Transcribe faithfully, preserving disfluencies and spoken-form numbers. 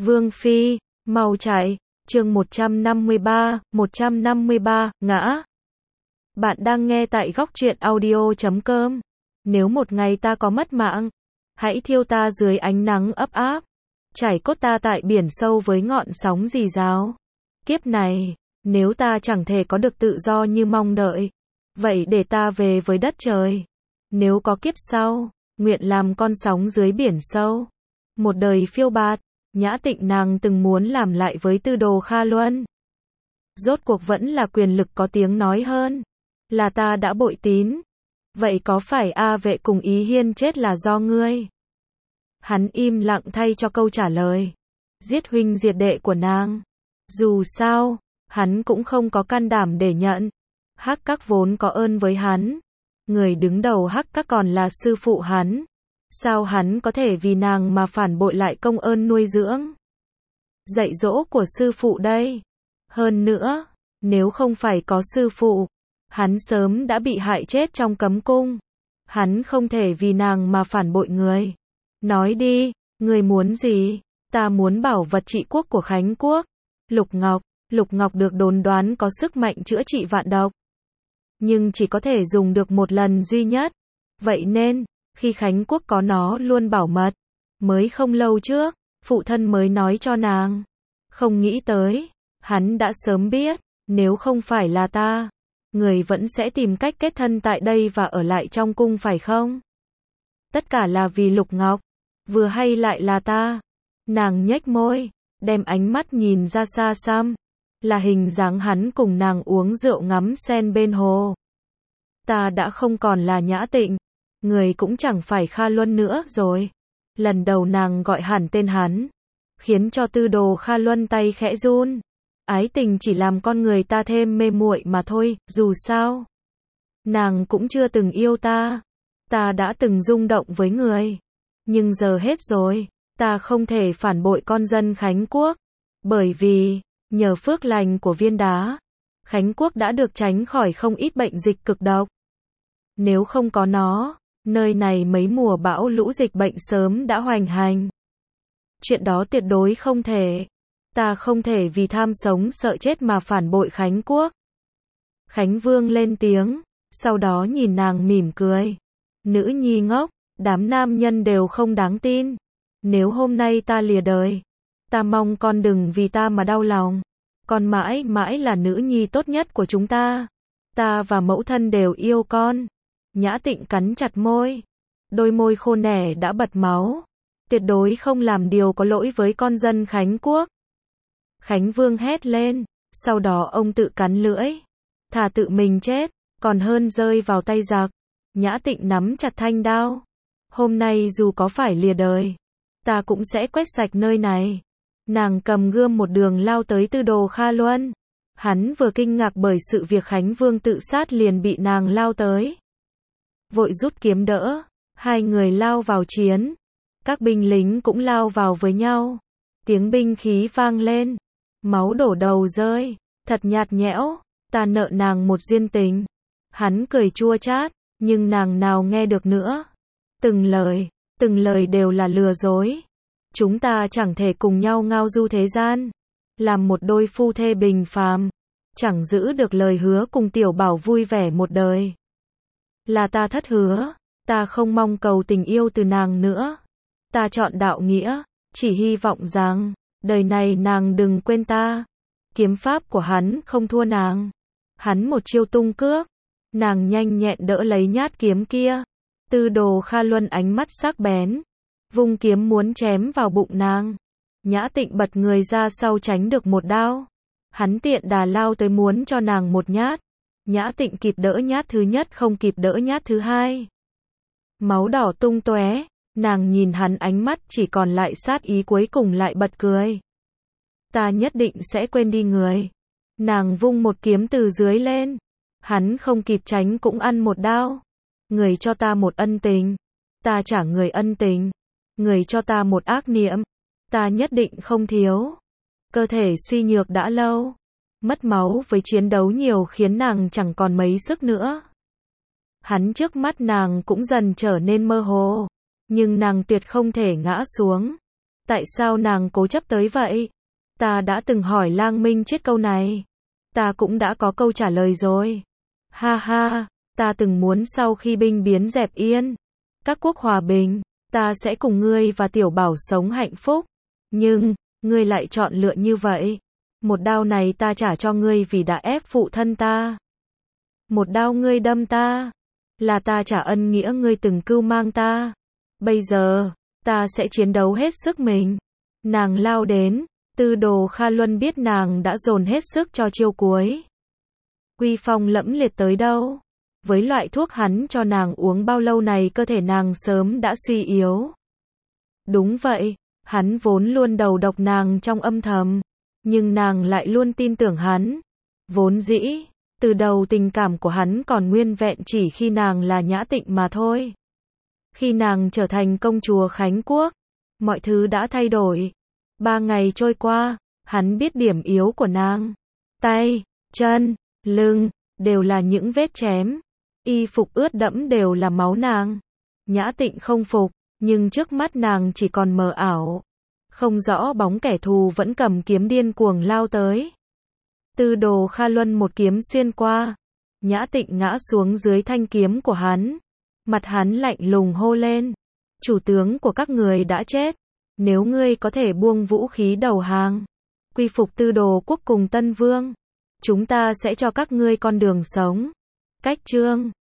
Vương Phi, mau chạy, chương một trăm năm mươi ba, một trăm năm mươi ba, ngã. Bạn đang nghe tại góc truyện audio chấm com. Nếu một ngày ta có mất mạng, hãy thiêu ta dưới ánh nắng ấp áp, chảy cốt ta tại biển sâu với ngọn sóng rì rào. Kiếp này, nếu ta chẳng thể có được tự do như mong đợi, vậy để ta về với đất trời. Nếu có kiếp sau, nguyện làm con sóng dưới biển sâu. Một đời phiêu bạt, Nhã Tịnh nàng từng muốn làm lại với Tư Đồ Kha Luân. Rốt cuộc vẫn là quyền lực có tiếng nói hơn. Là ta đã bội tín. Vậy có phải A Vệ cùng Ý Hiên chết là do ngươi? Hắn im lặng thay cho câu trả lời. Giết huynh diệt đệ của nàng. Dù sao, hắn cũng không có can đảm để nhận. Hắc Các vốn có ơn với hắn. Người đứng đầu Hắc Các còn là sư phụ hắn. Sao hắn có thể vì nàng mà phản bội lại công ơn nuôi dưỡng, dạy dỗ của sư phụ đây? Hơn nữa, nếu không phải có sư phụ, hắn sớm đã bị hại chết trong cấm cung. Hắn không thể vì nàng mà phản bội người. Nói đi, người muốn gì? Ta muốn bảo vật trị quốc của Khánh Quốc. Lục Ngọc, Lục Ngọc được đồn đoán có sức mạnh chữa trị vạn độc, nhưng chỉ có thể dùng được một lần duy nhất. Vậy nên, khi Khánh Quốc có nó luôn bảo mật. Mới không lâu trước, phụ thân mới nói cho nàng. Không nghĩ tới, hắn đã sớm biết, nếu không phải là ta, người vẫn sẽ tìm cách kết thân tại đây và ở lại trong cung phải không? Tất cả là vì Lục Ngọc, vừa hay lại là ta. Nàng nhếch môi, đem ánh mắt nhìn ra xa xăm, là hình dáng hắn cùng nàng uống rượu ngắm sen bên hồ. Ta đã không còn là Nhã Tịnh, người cũng chẳng phải Kha Luân nữa rồi. Lần đầu nàng gọi hẳn tên hắn, khiến cho Tư Đồ Kha Luân tay khẽ run. Ái tình chỉ làm con người ta thêm mê muội mà thôi, dù sao nàng cũng chưa từng yêu ta. Ta đã từng rung động với người, nhưng giờ hết rồi. Ta không thể phản bội con dân Khánh Quốc, bởi vì nhờ phước lành của viên đá, Khánh Quốc đã được tránh khỏi không ít bệnh dịch cực độc. Nếu không có nó, nơi này mấy mùa bão lũ dịch bệnh sớm đã hoành hành. Chuyện đó tuyệt đối không thể. Ta không thể vì tham sống sợ chết mà phản bội Khánh Quốc. Khánh Vương lên tiếng, sau đó nhìn nàng mỉm cười. Nữ nhi ngốc, đám nam nhân đều không đáng tin. Nếu hôm nay ta lìa đời, ta mong con đừng vì ta mà đau lòng. Con mãi mãi là nữ nhi tốt nhất của chúng ta. Ta và mẫu thân đều yêu con. Nhã Tịnh cắn chặt môi, đôi môi khô nẻ đã bật máu. Tuyệt đối không làm điều có lỗi với con dân Khánh Quốc. Khánh Vương hét lên, sau đó ông tự cắn lưỡi. Thà tự mình chết, còn hơn rơi vào tay giặc. Nhã Tịnh nắm chặt thanh đao. Hôm nay dù có phải lìa đời, ta cũng sẽ quét sạch nơi này. Nàng cầm gươm một đường lao tới Tư Đồ Kha Luân. Hắn vừa kinh ngạc bởi sự việc Khánh Vương tự sát liền bị nàng lao tới. Vội rút kiếm đỡ, hai người lao vào chiến. Các binh lính cũng lao vào với nhau. Tiếng binh khí vang lên, máu đổ đầu rơi, thật nhạt nhẽo. Ta nợ nàng một duyên tình. Hắn cười chua chát, nhưng nàng nào nghe được nữa. Từng lời, từng lời đều là lừa dối. Chúng ta chẳng thể cùng nhau ngao du thế gian, làm một đôi phu thê bình phàm, chẳng giữ được lời hứa cùng tiểu bảo vui vẻ một đời. Là ta thất hứa, ta không mong cầu tình yêu từ nàng nữa. Ta chọn đạo nghĩa, chỉ hy vọng rằng, đời này nàng đừng quên ta. Kiếm pháp của hắn không thua nàng. Hắn một chiêu tung cước, nàng nhanh nhẹn đỡ lấy nhát kiếm kia. Tư Đồ Kha Luân ánh mắt sắc bén, vung kiếm muốn chém vào bụng nàng. Nhã Tịnh bật người ra sau tránh được một đao. Hắn tiện đà lao tới muốn cho nàng một nhát. Nhã Tịnh kịp đỡ nhát thứ nhất không kịp đỡ nhát thứ hai. Máu đỏ tung tóe, nàng nhìn hắn ánh mắt chỉ còn lại sát ý cuối cùng lại bật cười. Ta nhất định sẽ quên đi người. Nàng vung một kiếm từ dưới lên. Hắn không kịp tránh cũng ăn một đao. Người cho ta một ân tình, ta trả người ân tình. Người cho ta một ác niệm, ta nhất định không thiếu. Cơ thể suy nhược đã lâu, mất máu với chiến đấu nhiều khiến nàng chẳng còn mấy sức nữa. Hắn trước mắt nàng cũng dần trở nên mơ hồ, nhưng nàng tuyệt không thể ngã xuống. Tại sao nàng cố chấp tới vậy? Ta đã từng hỏi Lang Minh Chiết câu này. Ta cũng đã có câu trả lời rồi. Ha ha, ta từng muốn sau khi binh biến dẹp yên, các quốc hòa bình, ta sẽ cùng ngươi và Tiểu Bảo sống hạnh phúc. Nhưng, ngươi lại chọn lựa như vậy. Một đao này ta trả cho ngươi vì đã ép phụ thân ta. Một đao ngươi đâm ta, là ta trả ân nghĩa ngươi từng cưu mang ta. Bây giờ, ta sẽ chiến đấu hết sức mình. Nàng lao đến, Tư Đồ Kha Luân biết nàng đã dồn hết sức cho chiêu cuối. Uy phong lẫm liệt tới đâu? Với loại thuốc hắn cho nàng uống bao lâu này cơ thể nàng sớm đã suy yếu. Đúng vậy, hắn vốn luôn đầu độc nàng trong âm thầm, nhưng nàng lại luôn tin tưởng hắn. Vốn dĩ, từ đầu tình cảm của hắn còn nguyên vẹn chỉ khi nàng là Nhã Tịnh mà thôi. Khi nàng trở thành công chúa Khánh Quốc, mọi thứ đã thay đổi. Ba ngày trôi qua, hắn biết điểm yếu của nàng. Tay, chân, lưng, đều là những vết chém. Y phục ướt đẫm đều là máu nàng. Nhã Tịnh không phục, nhưng trước mắt nàng chỉ còn mờ ảo. Không rõ bóng kẻ thù vẫn cầm kiếm điên cuồng lao tới. Tư Đồ Kha Luân một kiếm xuyên qua. Nhã Tịnh ngã xuống dưới thanh kiếm của hắn. Mặt hắn lạnh lùng hô lên. Chủ tướng của các người đã chết. Nếu ngươi có thể buông vũ khí đầu hàng, quy phục Tư Đồ quốc cùng Tân Vương, chúng ta sẽ cho các ngươi con đường sống. Cách chương